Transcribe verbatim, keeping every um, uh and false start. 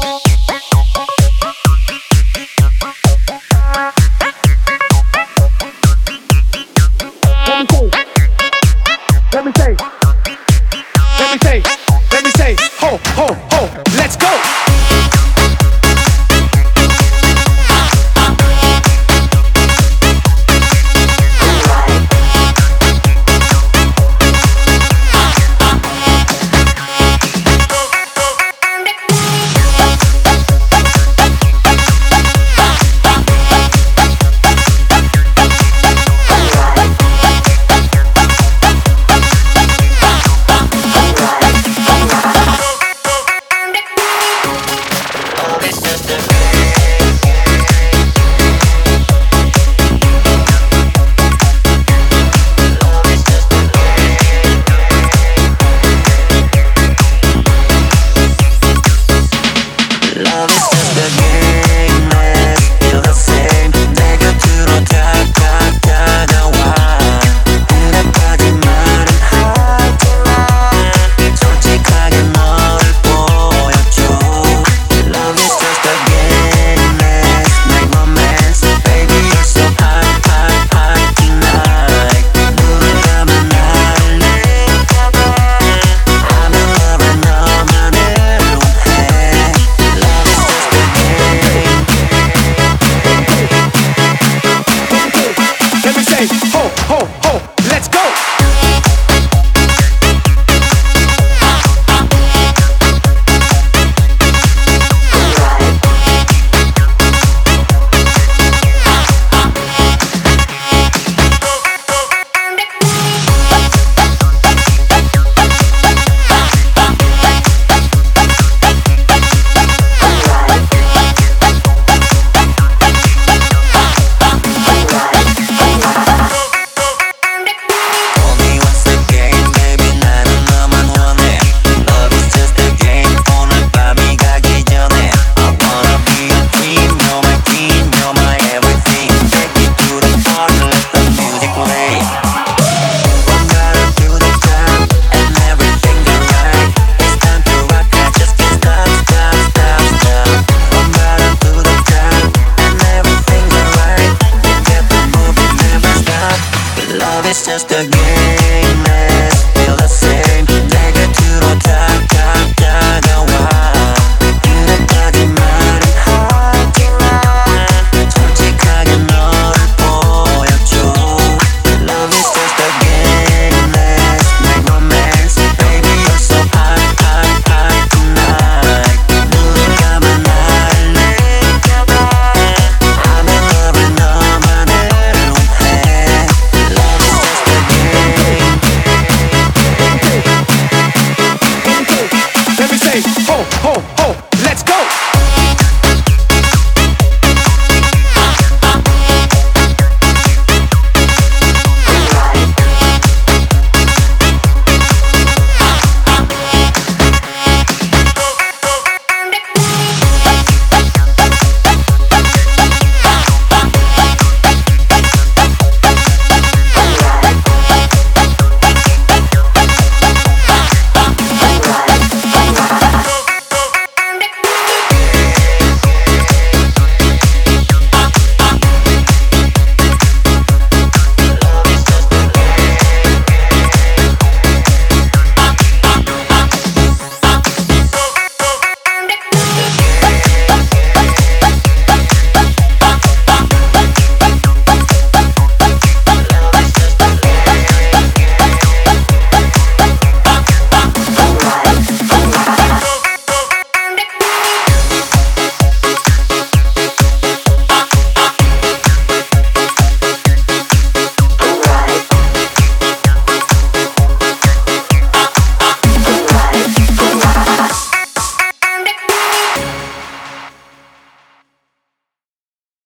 Let me say, let me say, let me say, ho, ho, ho, let's go. Ho, ho, ho, let's go! It's just a game, let's feel the same. 내 곁으로 다가 다가와. 이렇게까지 말은 하지만 솔직하게 너를 보여줘. Love is just a game, let's make romance. Baby you're so hot, hot, hot tonight. 눈을 감아 날 느껴봐. I'm in love with 너만을 원해. Love is just a game. Let me say, ho, ho, ho.